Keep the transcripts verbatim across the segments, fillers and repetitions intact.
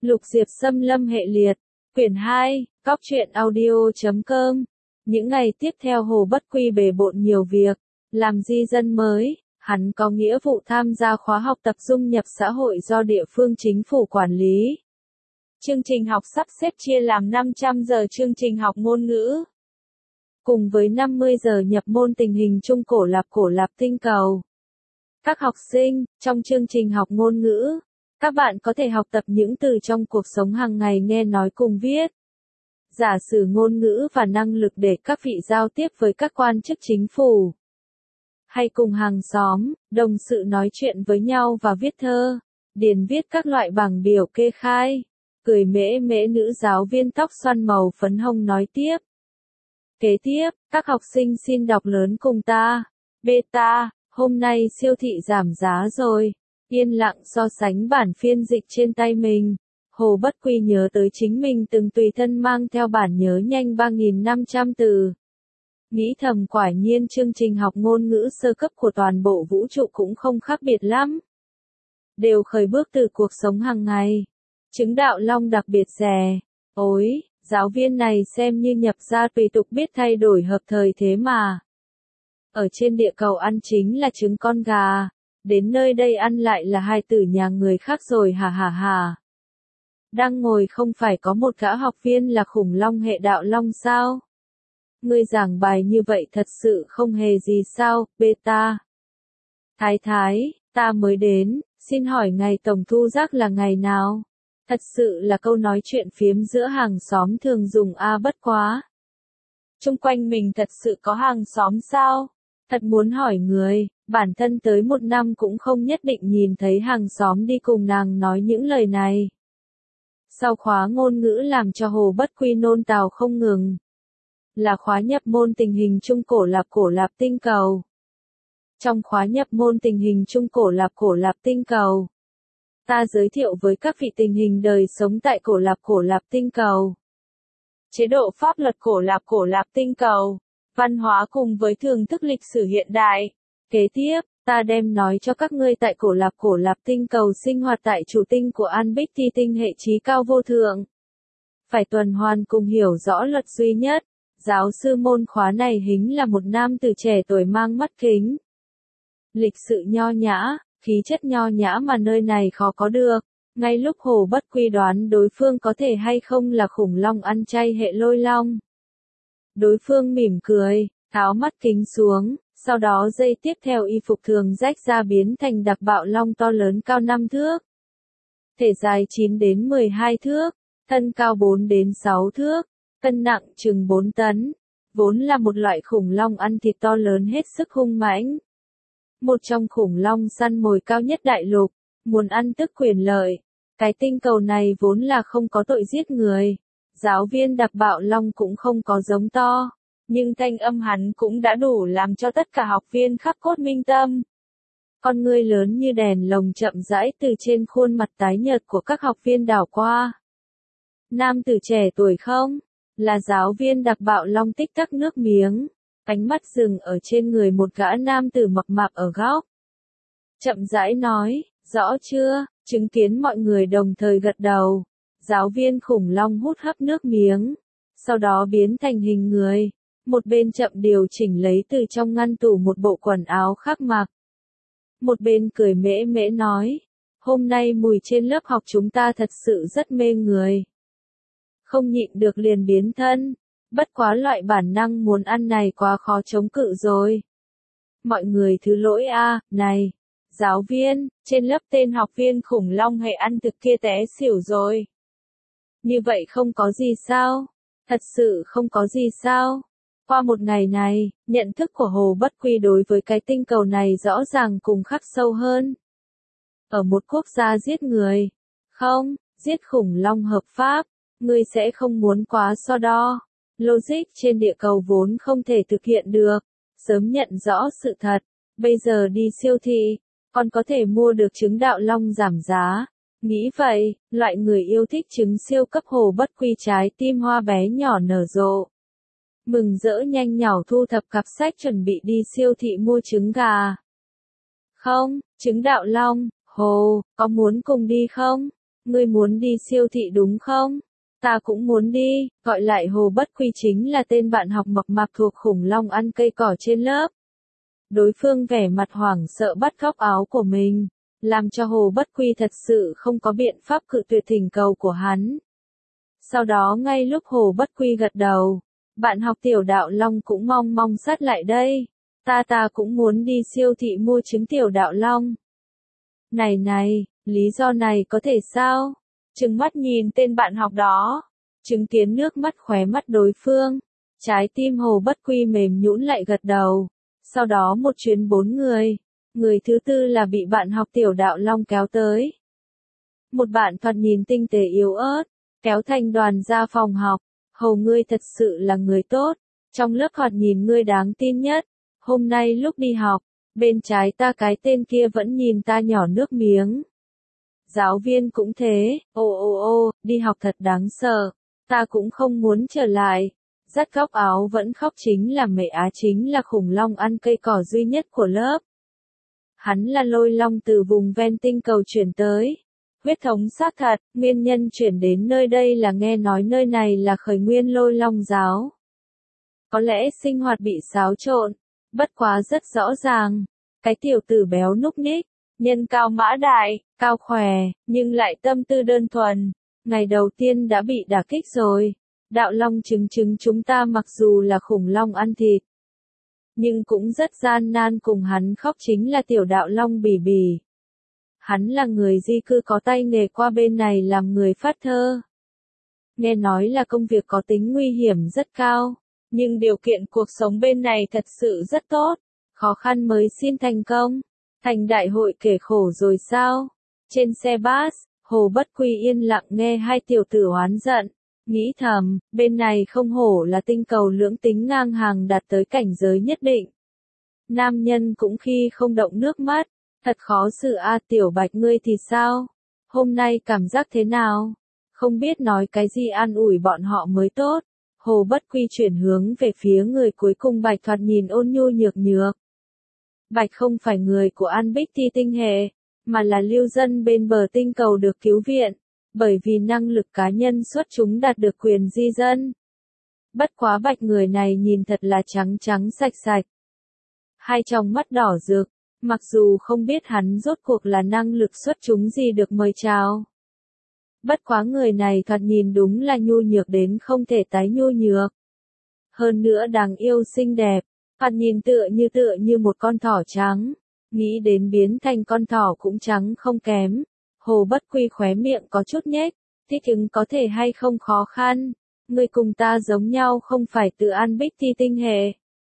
Lục Diệp Xâm Lâm hệ liệt, quyển hai, cóc truyện audio chấm com. Những ngày tiếp theo Hồ Bất Quy bề bộn nhiều việc, làm di dân mới, hắn có nghĩa vụ tham gia khóa học tập dung nhập xã hội do địa phương chính phủ quản lý. Chương trình học sắp xếp chia làm năm trăm giờ chương trình học ngôn ngữ. Cùng với năm mươi giờ nhập môn tình hình Trung Cổ Lạp Cổ Lạp Tinh Cầu. Các học sinh, trong chương trình học ngôn ngữ, các bạn có thể học tập những từ trong cuộc sống hàng ngày nghe nói cùng viết. Giả sử ngôn ngữ và năng lực để các vị giao tiếp với các quan chức chính phủ. Hay cùng hàng xóm, đồng sự nói chuyện với nhau và viết thơ, điền viết các loại bảng biểu kê khai. Cười mễ mễ nữ giáo viên tóc xoăn màu phấn hồng nói tiếp. Kế tiếp, các học sinh xin đọc lớn cùng ta. Beta, hôm nay siêu thị giảm giá rồi. Yên lặng so sánh bản phiên dịch trên tay mình. Hồ Bất Quy nhớ tới chính mình từng tùy thân mang theo bản nhớ nhanh ba nghìn năm trăm từ. Nghĩ thầm quả nhiên chương trình học ngôn ngữ sơ cấp của toàn bộ vũ trụ cũng không khác biệt lắm. Đều khởi bước từ cuộc sống hàng ngày. Chứng đạo long đặc biệt rẻ. Ôi, giáo viên này xem như nhập gia tùy tục biết thay đổi hợp thời thế mà. Ở trên địa cầu ăn chính là trứng con gà. Đến nơi đây ăn lại là hai tử nhà người khác rồi hả hả hả. Đang ngồi không phải có một gã học viên là khủng long hệ đạo long sao? Ngươi giảng bài như vậy thật sự không hề gì sao, beta. Thái thái, ta mới đến, xin hỏi ngày tổng thu rác là ngày nào? Thật sự là câu nói chuyện phiếm giữa hàng xóm thường dùng a bất quá. Chung quanh mình thật sự có hàng xóm sao? Thật muốn hỏi người, bản thân tới một năm cũng không nhất định nhìn thấy hàng xóm đi cùng nàng nói những lời này. Sau khóa ngôn ngữ làm cho Hồ Bất Quy nôn tào không ngừng. Là khóa nhập môn tình hình Trung Cổ Lạp Cổ Lạp Tinh Cầu. Trong khóa nhập môn tình hình Trung Cổ Lạp Cổ Lạp Tinh Cầu, ta giới thiệu với các vị tình hình đời sống tại Cổ Lạp Cổ Lạp Tinh Cầu. Chế độ pháp luật Cổ Lạp Cổ Lạp Tinh Cầu, văn hóa cùng với thưởng thức lịch sử hiện đại. Kế tiếp, ta đem nói cho các ngươi tại Cổ Lạp Cổ Lạp Tinh Cầu sinh hoạt tại chủ tinh của An Bích Thi tinh hệ trí cao vô thượng. Phải tuần hoàn cùng hiểu rõ luật duy nhất. Giáo sư môn khóa này hính là một nam từ trẻ tuổi mang mắt kính. Lịch sự nho nhã, khí chất nho nhã mà nơi này khó có được. Ngay lúc Hồ Bất Quy đoán đối phương có thể hay không là khủng long ăn chay hệ lôi long. Đối phương mỉm cười, tháo mắt kính xuống, sau đó giây tiếp theo y phục thường rách ra biến thành đặc bạo long to lớn cao năm thước. Thể dài chín đến mười hai thước, thân cao bốn đến sáu thước, cân nặng chừng bốn tấn. Vốn là một loại khủng long ăn thịt to lớn hết sức hung mãnh. Một trong khủng long săn mồi cao nhất đại lục, muốn ăn tức quyền lợi. Cái tinh cầu này vốn là không có tội giết người. Giáo viên đặc bạo long cũng không có giống to. Nhưng thanh âm hắn cũng đã đủ làm cho tất cả học viên khắc cốt minh tâm. Con ngươi lớn như đèn lồng chậm rãi từ trên khuôn mặt tái nhợt của các học viên đảo qua. Nam tử trẻ tuổi không? Là giáo viên đặc bạo long tích tắc nước miếng. Ánh mắt dừng ở trên người một gã nam tử mập mạp ở góc. Chậm rãi nói, rõ chưa? Chứng kiến mọi người đồng thời gật đầu. Giáo viên khủng long hút hấp nước miếng. Sau đó biến thành hình người. Một bên chậm điều chỉnh lấy từ trong ngăn tủ một bộ quần áo khác mặc. Một bên cười mễ mễ nói. Hôm nay mùi trên lớp học chúng ta thật sự rất mê người. Không nhịn được liền biến thân. Bất quá loại bản năng muốn ăn này quá khó chống cự rồi. Mọi người thứ lỗi a, à, này. Giáo viên, trên lớp tên học viên khủng long hệ ăn thực kia té xỉu rồi. Như vậy không có gì sao? Thật sự không có gì sao? Qua một ngày này, nhận thức của Hồ Bất Quy đối với cái tinh cầu này rõ ràng cùng khắc sâu hơn. Ở một quốc gia giết người. Không, giết khủng long hợp pháp. Ngươi sẽ không muốn quá so đo. Logic trên địa cầu vốn không thể thực hiện được. Sớm nhận rõ sự thật. Bây giờ đi siêu thị, còn có thể mua được trứng đạo long giảm giá. Nghĩ vậy, loại người yêu thích trứng siêu cấp Hồ Bất Quy trái tim hoa bé nhỏ nở rộ. Mừng rỡ nhanh nhảu thu thập cặp sách chuẩn bị đi siêu thị mua trứng gà. Không, trứng đạo long, Hồ, có muốn cùng đi không? Ngươi muốn đi siêu thị đúng không? Ta cũng muốn đi, gọi lại Hồ Bất Quy chính là tên bạn học mập mạp thuộc khủng long ăn cây cỏ trên lớp. Đối phương vẻ mặt hoảng sợ bắt góc áo của mình, làm cho Hồ Bất Quy thật sự không có biện pháp cự tuyệt thỉnh cầu của hắn. Sau đó ngay lúc Hồ Bất Quy gật đầu, bạn học Tiểu Đạo Long cũng mong mong sát lại đây. Ta ta cũng muốn đi siêu thị mua trứng Tiểu Đạo Long. Này này, lý do này có thể sao? Trừng mắt nhìn tên bạn học đó, chứng kiến nước mắt khóe mắt đối phương, trái tim Hồ Bất Quy mềm nhũn lại gật đầu. Sau đó một chuyến bốn người, người thứ tư là bị bạn học Tiểu Đạo Long kéo tới. Một bạn thoạt nhìn tinh tế yếu ớt, kéo thành đoàn ra phòng học. Hồ, ngươi thật sự là người tốt, trong lớp thoạt nhìn ngươi đáng tin nhất. Hôm nay lúc đi học, bên trái ta cái tên kia vẫn nhìn ta nhỏ nước miếng. Giáo viên cũng thế, ô ô ô, đi học thật đáng sợ, ta cũng không muốn trở lại. Dắt góc áo vẫn khóc chính là Mẹ Á, chính là khủng long ăn cây cỏ duy nhất của lớp. Hắn là lôi long từ vùng ven tinh cầu chuyển tới. Huyết thống xác thật, nguyên nhân chuyển đến nơi đây là nghe nói nơi này là khởi nguyên lôi long giáo. Có lẽ sinh hoạt bị xáo trộn, bất quá rất rõ ràng. Cái tiểu tử béo núc ních, nhân cao mã đại, cao khỏe, nhưng lại tâm tư đơn thuần. Ngày đầu tiên đã bị đả kích rồi. Đạo Long chứng chứng chúng ta mặc dù là khủng long ăn thịt, nhưng cũng rất gian nan, cùng hắn khóc chính là Tiểu Đạo Long Bỉ Bỉ. Hắn là người di cư có tay nghề qua bên này làm người phát thơ. Nghe nói là công việc có tính nguy hiểm rất cao, nhưng điều kiện cuộc sống bên này thật sự rất tốt, khó khăn mới xin thành công. Thành đại hội kể khổ rồi sao? Trên xe bus, Hồ Bất Quy yên lặng nghe hai tiểu tử oán giận, nghĩ thầm, bên này không hổ là tinh cầu lưỡng tính ngang hàng đạt tới cảnh giới nhất định. Nam nhân cũng khi không động nước mắt, thật khó xử a. À, Tiểu Bạch ngươi thì sao? Hôm nay cảm giác thế nào? Không biết nói cái gì an ủi bọn họ mới tốt. Hồ Bất Quy chuyển hướng về phía người cuối cùng. Bạch thoạt nhìn ôn nhu nhược nhược. Bạch không phải người của An Bích Thi tinh hệ, mà là lưu dân bên bờ tinh cầu được cứu viện, bởi vì năng lực cá nhân xuất chúng đạt được quyền di dân. Bất quá Bạch người này nhìn thật là trắng trắng sạch sạch. Hai tròng mắt đỏ rực, mặc dù không biết hắn rốt cuộc là năng lực xuất chúng gì được mời chào. Bất quá người này thoạt nhìn đúng là nhu nhược đến không thể tái nhu nhược. Hơn nữa đáng yêu xinh đẹp, thoạt nhìn tựa như tựa như một con thỏ trắng. Nghĩ đến biến thành con thỏ cũng trắng không kém. Hồ Bất Quy khóe miệng có chút nhếch, thích ứng có thể hay không khó khăn. Người cùng ta giống nhau không phải từ An Bích Thi tinh hệ.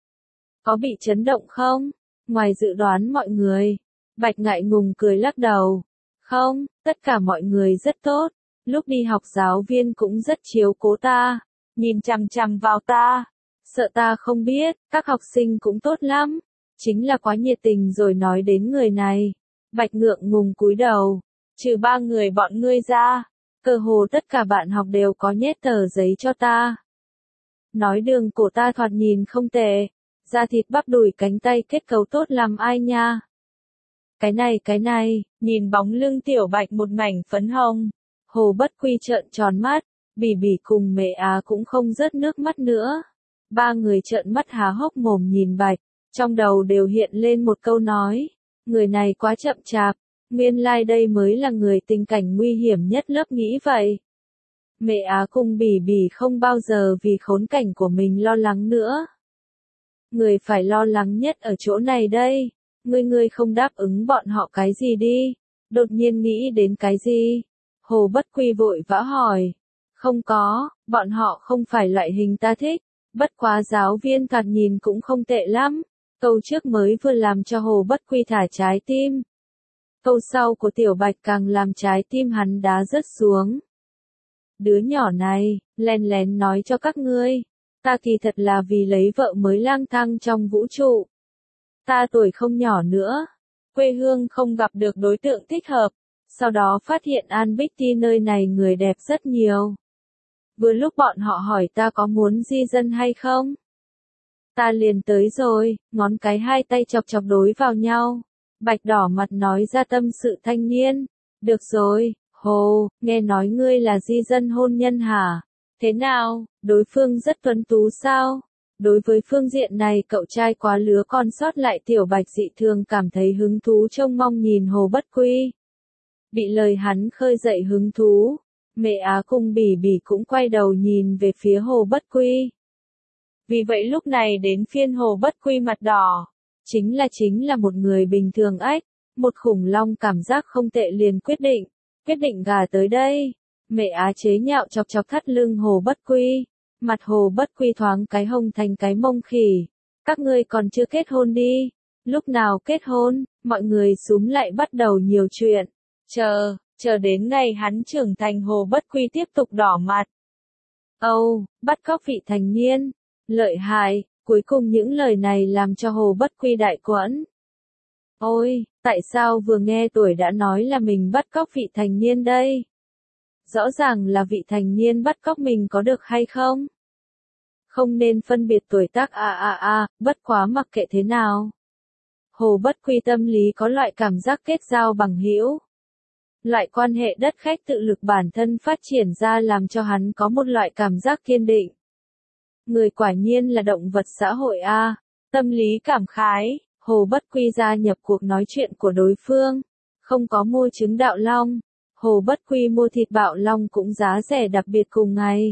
Có bị chấn động không? Ngoài dự đoán mọi người, Bạch ngại ngùng cười lắc đầu. Không, tất cả mọi người rất tốt. Lúc đi học giáo viên cũng rất chiếu cố ta, nhìn chằm chằm vào ta. Sợ ta không biết, các học sinh cũng tốt lắm. Chính là quá nhiệt tình rồi. Nói đến người này, Bạch ngượng ngùng cúi đầu. Trừ ba người bọn ngươi ra, cơ hồ tất cả bạn học đều có nhét tờ giấy cho ta. Nói đường cổ ta thoạt nhìn không tệ, da thịt bắp đùi cánh tay kết cấu tốt lắm ai nha. Cái này cái này, nhìn bóng lưng Tiểu Bạch một mảnh phấn hồng. Hồ Bất Quy trợn tròn mắt, Bỉ Bỉ cùng Mẹ Á cũng không rớt nước mắt nữa. Ba người trợn mắt há hốc mồm nhìn Bạch, trong đầu đều hiện lên một câu nói. Người này quá chậm chạp, nguyên lai like đây mới là người tình cảnh nguy hiểm nhất lớp nghĩ vậy. Mẹ Á cùng Bỉ Bỉ không bao giờ vì khốn cảnh của mình lo lắng nữa. Người phải lo lắng nhất ở chỗ này đây. Ngươi ngươi không đáp ứng bọn họ cái gì đi. Đột nhiên nghĩ đến cái gì? Hồ Bất Quy vội vã hỏi. Không có, bọn họ không phải loại hình ta thích. Bất quá giáo viên thoạt nhìn cũng không tệ lắm. Câu trước mới vừa làm cho Hồ Bất Quy thả trái tim. Câu sau của Tiểu Bạch càng làm trái tim hắn đá rớt xuống. Đứa nhỏ này, lén lén nói cho các ngươi. Ta kỳ thật là vì lấy vợ mới lang thang trong vũ trụ. Ta tuổi không nhỏ nữa. Quê hương không gặp được đối tượng thích hợp. Sau đó phát hiện An Bích Thi nơi này người đẹp rất nhiều. Vừa lúc bọn họ hỏi ta có muốn di dân hay không. Ta liền tới rồi, ngón cái hai tay chọc chọc đối vào nhau. Bạch đỏ mặt nói ra tâm sự thanh niên. Được rồi, Hồ, nghe nói ngươi là di dân hôn nhân hả? Thế nào, đối phương rất tuấn tú sao? Đối với phương diện này cậu trai quá lứa con sót lại Tiểu Bạch dị thường cảm thấy hứng thú trông mong nhìn Hồ Bất Quy. Bị lời hắn khơi dậy hứng thú, Mẹ Á cùng Bỉ Bỉ cũng quay đầu nhìn về phía Hồ Bất Quy. Vì vậy lúc này đến phiên Hồ Bất Quy mặt đỏ. Chính là chính là một người bình thường ách, một khủng long cảm giác không tệ liền quyết định, quyết định gả tới đây. Mẹ Á chế nhạo chọc chọc thắt lưng Hồ Bất Quy, mặt Hồ Bất Quy thoáng cái hồng thành cái mông khỉ. Các ngươi còn chưa kết hôn đi, lúc nào kết hôn, mọi người xúm lại bắt đầu nhiều chuyện. Chờ, chờ đến ngày hắn trưởng thành Hồ Bất Quy tiếp tục đỏ mặt. Âu, bắt cóc vị thành niên, lợi hại, cuối cùng những lời này làm cho Hồ Bất Quy đại quẫn. Ôi, tại sao vừa nghe tuổi đã nói là mình bắt cóc vị thành niên đây? Rõ ràng là vị thành niên bắt cóc mình có được hay không? Không nên phân biệt tuổi tác à à à, bất quá mặc kệ thế nào. Hồ Bất Quy tâm lý có loại cảm giác kết giao bằng hữu. Loại quan hệ đất khách tự lực bản thân phát triển ra làm cho hắn có một loại cảm giác kiên định. Người quả nhiên là động vật xã hội a, à. Tâm lý cảm khái, Hồ Bất Quy gia nhập cuộc nói chuyện của đối phương. Không có mua trứng đạo long, Hồ Bất Quy mua thịt bạo long cũng giá rẻ đặc biệt cùng ngày.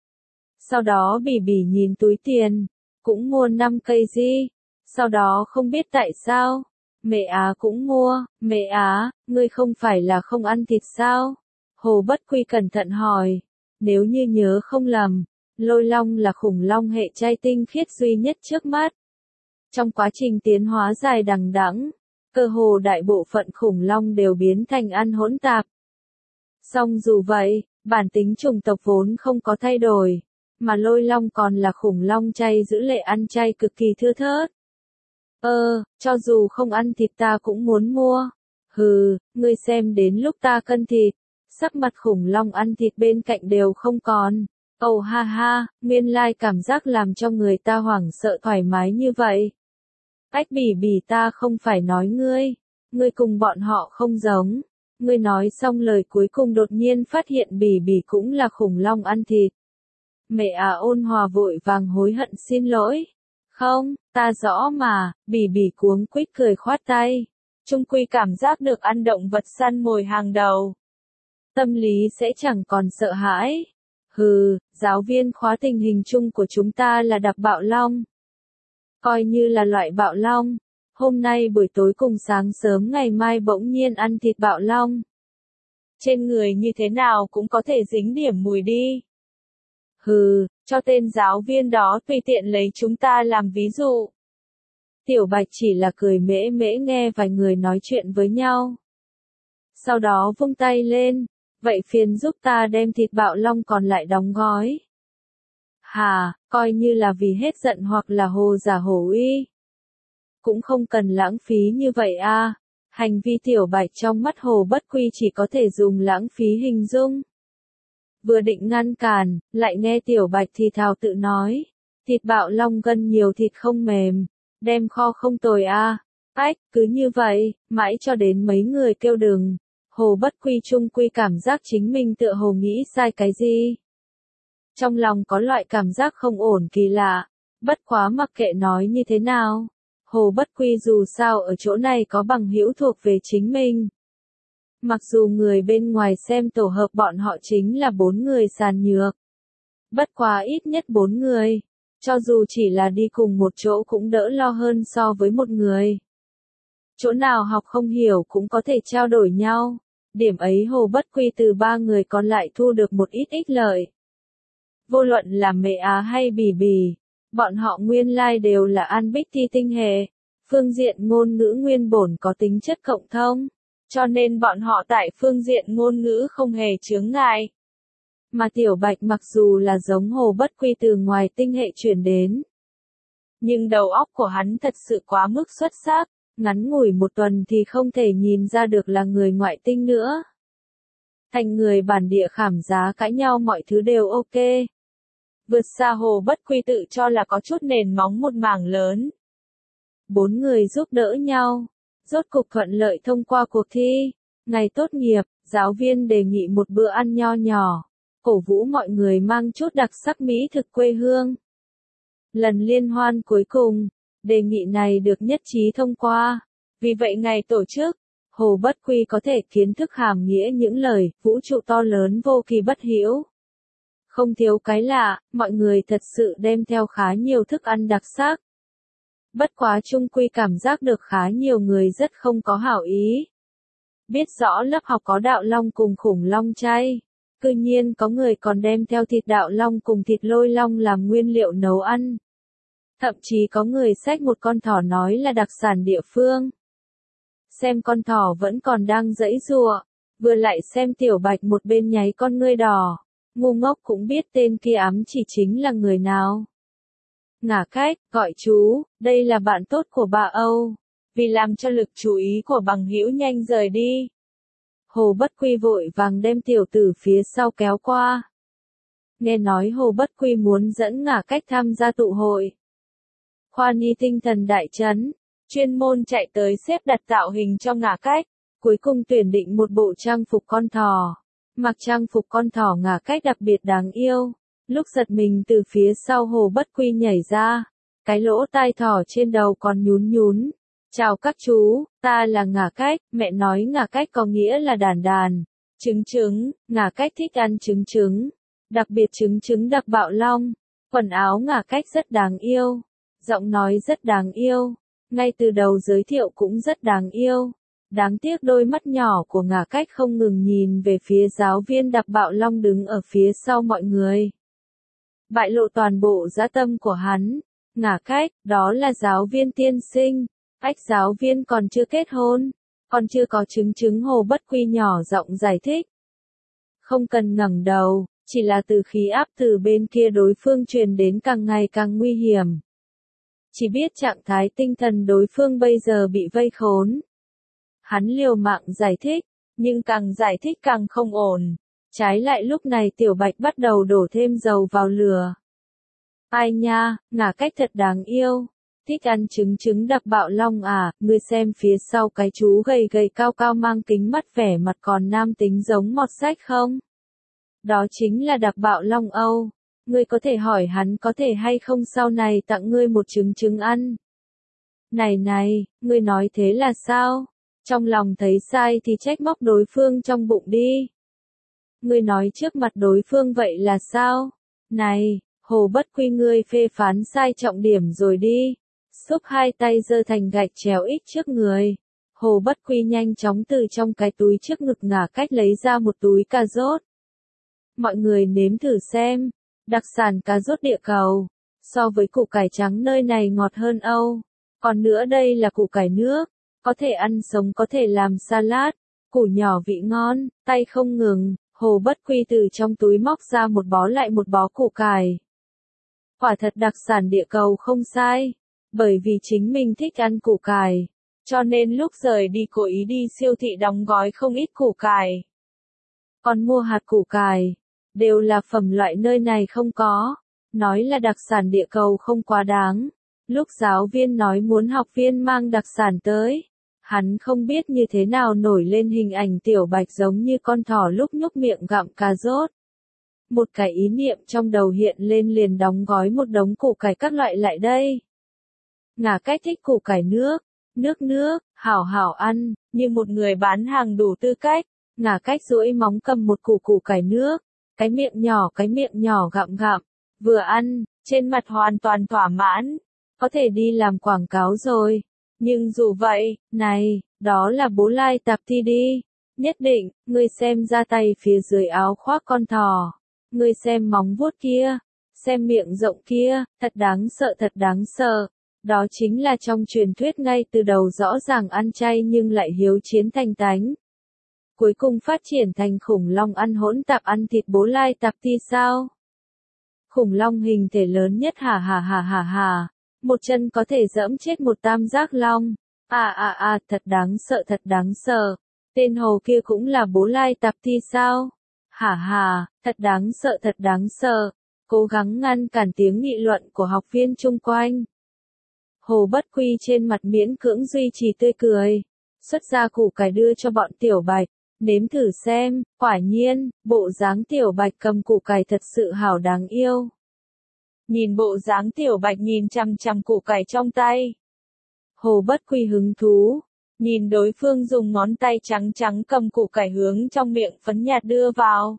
Sau đó Bỉ Bỉ nhìn túi tiền, cũng mua năm cây di. Sau đó không biết tại sao, Mẹ Á cũng mua. Mẹ Á, ngươi không phải là không ăn thịt sao? Hồ Bất Quy cẩn thận hỏi. Nếu như nhớ không lầm, Lôi long là khủng long hệ chay tinh khiết duy nhất trước mắt. Trong quá trình tiến hóa dài đằng đẵng, cơ hồ đại bộ phận khủng long đều biến thành ăn hỗn tạp. Song dù vậy, bản tính chủng tộc vốn không có thay đổi, mà lôi long còn là khủng long chay giữ lệ ăn chay cực kỳ thưa thớt. Ơ, cho dù không ăn thịt ta cũng muốn mua. Hừ, ngươi xem đến lúc ta cân thịt, sắc mặt khủng long ăn thịt bên cạnh đều không còn. Ồ ha ha, nguyên lai cảm giác làm cho người ta hoảng sợ thoải mái như vậy. Ách Bỉ Bỉ ta không phải nói ngươi, ngươi cùng bọn họ không giống. Ngươi nói xong lời cuối cùng đột nhiên phát hiện Bỉ Bỉ cũng là khủng long ăn thịt. Mẹ à ôn hòa vội vàng hối hận xin lỗi. Không, ta rõ mà, Bỉ Bỉ cuống quýt cười khoát tay. Trung quy cảm giác được ăn động vật săn mồi hàng đầu. Tâm lý sẽ chẳng còn sợ hãi. Hừ, giáo viên khóa tình hình chung của chúng ta là đặc bạo long. Coi như là loại bạo long. Hôm nay buổi tối cùng sáng sớm ngày mai bỗng nhiên ăn thịt bạo long. Trên người như thế nào cũng có thể dính điểm mùi đi. Hừ, cho tên giáo viên đó tùy tiện lấy chúng ta làm ví dụ. Tiểu Bạch chỉ là cười mễ mễ nghe vài người nói chuyện với nhau. Sau đó vung tay lên, vậy phiền giúp ta đem thịt bạo long còn lại đóng gói. Hà, coi như là vì hết giận hoặc là hồ giả hổ uy. Cũng không cần lãng phí như vậy a. À. Hành vi Tiểu Bạch trong mắt Hồ Bất Quy chỉ có thể dùng lãng phí hình dung. Vừa định ngăn cản, lại nghe Tiểu Bạch thì thào tự nói. Thịt bạo long gân nhiều thịt không mềm, đem kho không tồi a. À. Ách, cứ như vậy, mãi cho đến mấy người kêu đừng. Hồ Bất Quy trung quy cảm giác chính mình tựa hồ nghĩ sai cái gì. Trong lòng có loại cảm giác không ổn kỳ lạ, bất quá mặc kệ nói như thế nào. Hồ Bất Quy dù sao ở chỗ này có bằng hữu thuộc về chính mình. Mặc dù người bên ngoài xem tổ hợp bọn họ chính là bốn người sàn nhược. Bất quá ít nhất bốn người, cho dù chỉ là đi cùng một chỗ cũng đỡ lo hơn so với một người. Chỗ nào học không hiểu cũng có thể trao đổi nhau. Điểm ấy Hồ Bất Quy từ ba người còn lại thu được một ít ích lợi. Vô luận là Mẹ Á hay Bỉ Bỉ, bọn họ nguyên lai đều là An Bích Thi tinh hệ, phương diện ngôn ngữ nguyên bổn có tính chất cộng thông, cho nên bọn họ tại phương diện ngôn ngữ không hề chướng ngại. Mà Tiểu Bạch mặc dù là giống Hồ Bất Quy từ ngoài tinh hệ chuyển đến, nhưng đầu óc của hắn thật sự quá mức xuất sắc, ngắn ngủi một tuần thì không thể nhìn ra được là người ngoại tinh nữa. Thành người bản địa khảm giá cãi nhau mọi thứ đều ok. Vượt xa Hồ Bất Quy tự cho là có chút nền móng một mảng lớn. Bốn người giúp đỡ nhau, rốt cục thuận lợi thông qua cuộc thi. Ngày tốt nghiệp, giáo viên đề nghị một bữa ăn nho nhỏ, cổ vũ mọi người mang chút đặc sắc mỹ thực quê hương. Lần liên hoan cuối cùng, đề nghị này được nhất trí thông qua. Vì vậy ngày tổ chức, Hồ Bất Quy có thể kiến thức hàm nghĩa những lời vũ trụ to lớn vô kỳ bất hữu. Không thiếu cái lạ, mọi người thật sự đem theo khá nhiều thức ăn đặc sắc. Bất quá chung quy cảm giác được khá nhiều người rất không có hảo ý. Biết rõ lớp học có đạo long cùng khủng long chay, cư nhiên có người còn đem theo thịt đạo long cùng thịt lôi long làm nguyên liệu nấu ăn. Thậm chí có người xách một con thỏ nói là đặc sản địa phương. Xem con thỏ vẫn còn đang giãy giụa, vừa lại xem Tiểu Bạch một bên nháy con ngươi đỏ, ngu ngốc cũng biết tên kia ám chỉ chính là người nào. Ngả cách, gọi chú, đây là bạn tốt của bà Âu, vì làm cho lực chú ý của bằng hữu nhanh rời đi. Hồ Bất Quy vội vàng đem tiểu tử phía sau kéo qua. Nghe nói Hồ Bất Quy muốn dẫn Ngả Cách tham gia tụ hội. Khoa nhi tinh thần đại chấn, chuyên môn chạy tới xếp đặt tạo hình cho Ngả Cách, cuối cùng tuyển định một bộ trang phục con thỏ. Mặc trang phục con thỏ Ngả Cách đặc biệt đáng yêu, lúc giật mình từ phía sau Hồ Bất Quy nhảy ra, cái lỗ tai thỏ trên đầu còn nhún nhún. Chào các chú, ta là Ngả Cách, mẹ nói Ngả Cách có nghĩa là đàn đàn, trứng trứng, Ngả Cách thích ăn trứng trứng, đặc biệt trứng trứng đặc bạo long, quần áo Ngả Cách rất đáng yêu, giọng nói rất đáng yêu, ngay từ đầu giới thiệu cũng rất đáng yêu, đáng tiếc đôi mắt nhỏ của Ngả Cách không ngừng nhìn về phía giáo viên đặc bạo long đứng ở phía sau mọi người. Bại lộ toàn bộ dã tâm của hắn, Ngả Cách, đó là giáo viên tiên sinh. Ách giáo viên còn chưa kết hôn, còn chưa có chứng chứng. Hồ Bất Quy nhỏ giọng giải thích. Không cần ngẩng đầu, chỉ là từ khí áp từ bên kia đối phương truyền đến càng ngày càng nguy hiểm. Chỉ biết trạng thái tinh thần đối phương bây giờ bị vây khốn. Hắn liều mạng giải thích, nhưng càng giải thích càng không ổn. Trái lại lúc này Tiểu Bạch bắt đầu đổ thêm dầu vào lửa. Ai nha, Ngả Cách thật đáng yêu. Thích ăn trứng trứng đặc bạo long à, ngươi xem phía sau cái chú gầy gầy cao cao mang kính mắt vẻ mặt còn nam tính giống mọt sách không? Đó chính là đặc bạo long Âu. Ngươi có thể hỏi hắn có thể hay không sau này tặng ngươi một trứng trứng ăn. Này này, ngươi nói thế là sao? Trong lòng thấy sai thì trách móc đối phương trong bụng đi. Ngươi nói trước mặt đối phương vậy là sao? Này, Hồ Bất Quy ngươi phê phán sai trọng điểm rồi đi. Xúc hai tay giơ thành gạch chéo ít trước người. Hồ Bất Quy nhanh chóng từ trong cái túi trước ngực Ngả Cách lấy ra một túi cà rốt. Mọi người nếm thử xem. Đặc sản cà rốt địa cầu. So với củ cải trắng nơi này ngọt hơn Âu. Còn nữa đây là củ cải nước. Có thể ăn sống có thể làm salad. Củ nhỏ vị ngon, tay không ngừng. Hồ Bất Quy từ trong túi móc ra một bó lại một bó củ cải. Quả thật đặc sản địa cầu không sai. Bởi vì chính mình thích ăn củ cải, cho nên lúc rời đi cố ý đi siêu thị đóng gói không ít củ cải. Còn mua hạt củ cải, đều là phẩm loại nơi này không có, nói là đặc sản địa cầu không quá đáng. Lúc giáo viên nói muốn học viên mang đặc sản tới, hắn không biết như thế nào nổi lên hình ảnh Tiểu Bạch giống như con thỏ lúc nhúc miệng gặm cà rốt. Một cái ý niệm trong đầu hiện lên liền đóng gói một đống củ cải các loại lại đây. Ngả Cách thích củ cải nước, nước nước, hảo hảo ăn, như một người bán hàng đủ tư cách. Ngả Cách duỗi móng cầm một củ củ cải nước, cái miệng nhỏ cái miệng nhỏ gặm gặm, vừa ăn, trên mặt hoàn toàn thỏa mãn, có thể đi làm quảng cáo rồi. Nhưng dù vậy, này, đó là bố lai tạp thi đi, nhất định, ngươi xem ra tay phía dưới áo khoác con thỏ, ngươi xem móng vuốt kia, xem miệng rộng kia, thật đáng sợ thật đáng sợ. Đó chính là trong truyền thuyết ngay từ đầu rõ ràng ăn chay nhưng lại hiếu chiến thành tánh. Cuối cùng phát triển thành khủng long ăn hỗn tạp ăn thịt bố lai tạp ti sao? Khủng long hình thể lớn nhất hà hà hà hà hà. Một chân có thể dẫm chết một tam giác long. À à à thật đáng sợ thật đáng sợ. Tên hồ kia cũng là bố lai tạp ti sao? Hả hà, thật đáng sợ thật đáng sợ. Cố gắng ngăn cản tiếng nghị luận của học viên chung quanh. Hồ Bất Quy trên mặt miễn cưỡng duy trì tươi cười, xuất ra củ cải đưa cho bọn Tiểu Bạch, Nếm thử xem, quả nhiên, bộ dáng Tiểu Bạch cầm củ cải thật sự hảo đáng yêu. Nhìn bộ dáng Tiểu Bạch nhìn chằm chằm củ cải trong tay. Hồ Bất Quy hứng thú, nhìn đối phương dùng ngón tay trắng trắng cầm củ cải hướng trong miệng phấn nhạt đưa vào.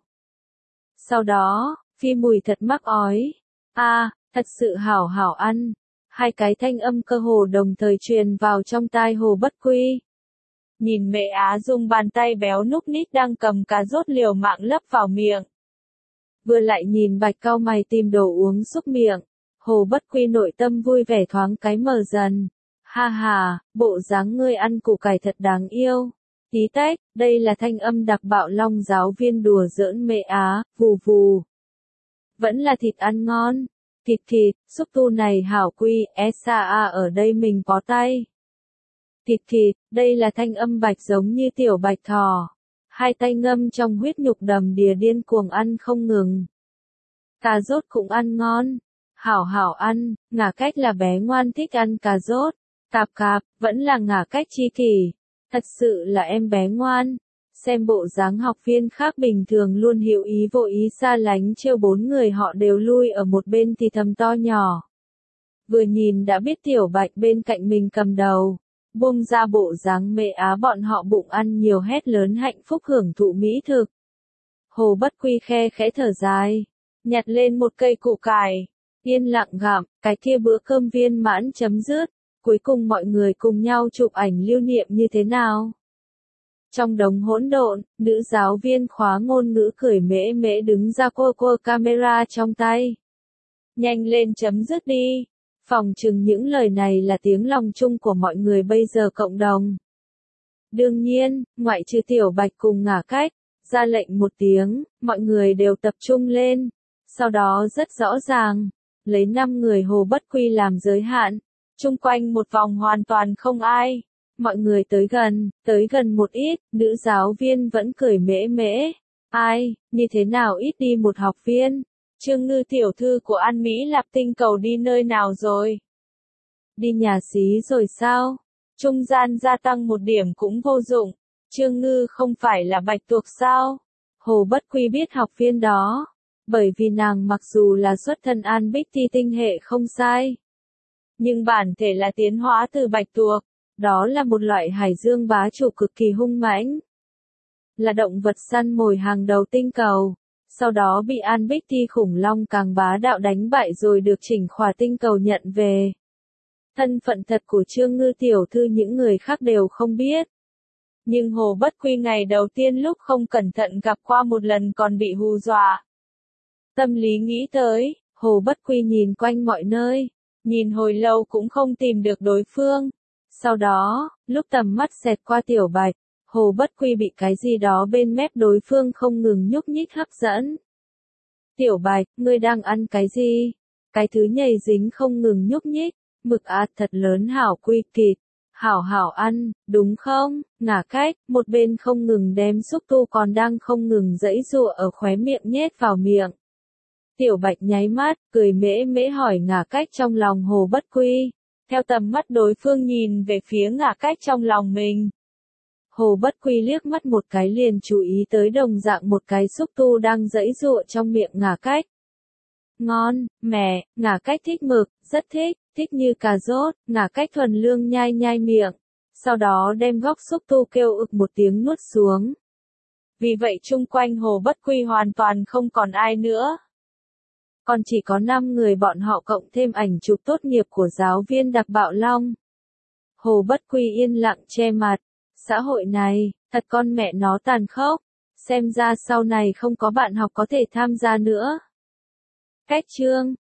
Sau đó, phi mùi thật mắc ói. A, à, thật sự hảo hảo ăn. Hai cái thanh âm cơ hồ đồng thời truyền vào trong tai Hồ Bất Quy. Nhìn mẹ Á dùng bàn tay béo núc nít đang cầm cà rốt liều mạng lấp vào miệng. Vừa lại nhìn Bạch cau mày tìm đồ uống xúc miệng. Hồ Bất Quy nội tâm vui vẻ thoáng cái mờ dần. Ha ha, bộ dáng ngươi ăn củ cải thật đáng yêu. Tí tách, đây là thanh âm đặc bạo long giáo viên đùa giỡn mẹ Á, vù vù. Vẫn là thịt ăn ngon. Thịt thịt, xúc tu này hảo quy, sa a ở đây mình có tay. Thịt thịt, đây là thanh âm Bạch giống như Tiểu Bạch thỏ. Hai tay ngâm trong huyết nhục đầm đìa điên cuồng ăn không ngừng. Cà rốt cũng ăn ngon. Hảo hảo ăn, ngả cách là bé ngoan thích ăn cà rốt. Cạp cạp, vẫn là ngả cách chi kỷ. Thật sự là em bé ngoan. Xem bộ dáng học viên khác bình thường luôn hiểu ý vô ý xa lánh trêu bốn người họ đều lui ở một bên thì thầm to nhỏ. Vừa nhìn đã biết Tiểu Bạch bên cạnh mình cầm đầu. Buông ra bộ dáng mẹ Á bọn họ bụng ăn nhiều hét lớn hạnh phúc hưởng thụ mỹ thực. Hồ Bất Quy khe khẽ thở dài. Nhặt lên một cây củ cải. Yên lặng gặm, cái kia bữa cơm viên mãn chấm dứt. Cuối cùng mọi người cùng nhau chụp ảnh lưu niệm như thế nào? Trong đống hỗn độn, nữ giáo viên khóa ngôn ngữ cười mễ mễ đứng ra cô cô camera trong tay. Nhanh lên chấm dứt đi. Phòng chừng những lời này là tiếng lòng chung của mọi người bây giờ cộng đồng. Đương nhiên, ngoại trừ Tiểu Bạch cùng ngả cách, ra lệnh một tiếng, mọi người đều tập trung lên. Sau đó rất rõ ràng, lấy năm người Hồ Bất Quy làm giới hạn. Chung quanh một vòng hoàn toàn không ai. Mọi người tới gần, tới gần một ít, nữ giáo viên vẫn cười mễ mễ. Ai, như thế nào ít đi một học viên? Trương Ngư tiểu thư của An Mỹ Lạp tinh cầu đi nơi nào rồi? Đi nhà xí rồi sao? Trung gian gia tăng một điểm cũng vô dụng. Trương Ngư không phải là bạch tuộc sao? Hồ Bất Quy biết học viên đó. Bởi vì nàng mặc dù là xuất thân An Bích Thi tinh hệ không sai. Nhưng bản thể là tiến hóa từ bạch tuộc. Đó là một loại hải dương bá chủ cực kỳ hung mãnh. Là động vật săn mồi hàng đầu tinh cầu. Sau đó bị An Bích Thi khủng long càng bá đạo đánh bại rồi được chỉnh khỏa tinh cầu nhận về. Thân phận thật của Trương Ngư tiểu thư những người khác đều không biết. Nhưng Hồ Bất Quy ngày đầu tiên lúc không cẩn thận gặp qua một lần còn bị hù dọa. Tâm lý nghĩ tới, Hồ Bất Quy nhìn quanh mọi nơi. Nhìn hồi lâu cũng không tìm được đối phương. Sau đó, lúc tầm mắt xẹt qua Tiểu Bạch, Hồ Bất Quy bị cái gì đó bên mép đối phương không ngừng nhúc nhích hấp dẫn. Tiểu Bạch, ngươi đang ăn cái gì? Cái thứ nhầy dính không ngừng nhúc nhích, mực ạt thật lớn hảo quy kịt. Hảo hảo ăn, đúng không? Ngả cách, một bên không ngừng đem xúc tu còn đang không ngừng giãy giụa ở khóe miệng nhét vào miệng. Tiểu Bạch nháy mắt, cười mễ mễ hỏi ngả cách trong lòng Hồ Bất Quy. Theo tầm mắt đối phương nhìn về phía ngả cách trong lòng mình. Hồ Bất Quy liếc mắt một cái liền chú ý tới đồng dạng một cái xúc tu đang giãy giụa trong miệng ngả cách. Ngon, mẹ, ngả cách thích mực, rất thích, thích như cà rốt, ngả cách thuần lương nhai nhai miệng. Sau đó đem góc xúc tu kêu ực một tiếng nuốt xuống. Vì vậy chung quanh Hồ Bất Quy hoàn toàn không còn ai nữa. Còn chỉ có năm người bọn họ cộng thêm ảnh chụp tốt nghiệp của giáo viên Đặc Bạo Long. Hồ Bất Quy yên lặng che mặt. Xã hội này, thật con mẹ nó tàn khốc. Xem ra sau này không có bạn học có thể tham gia nữa. Cách chương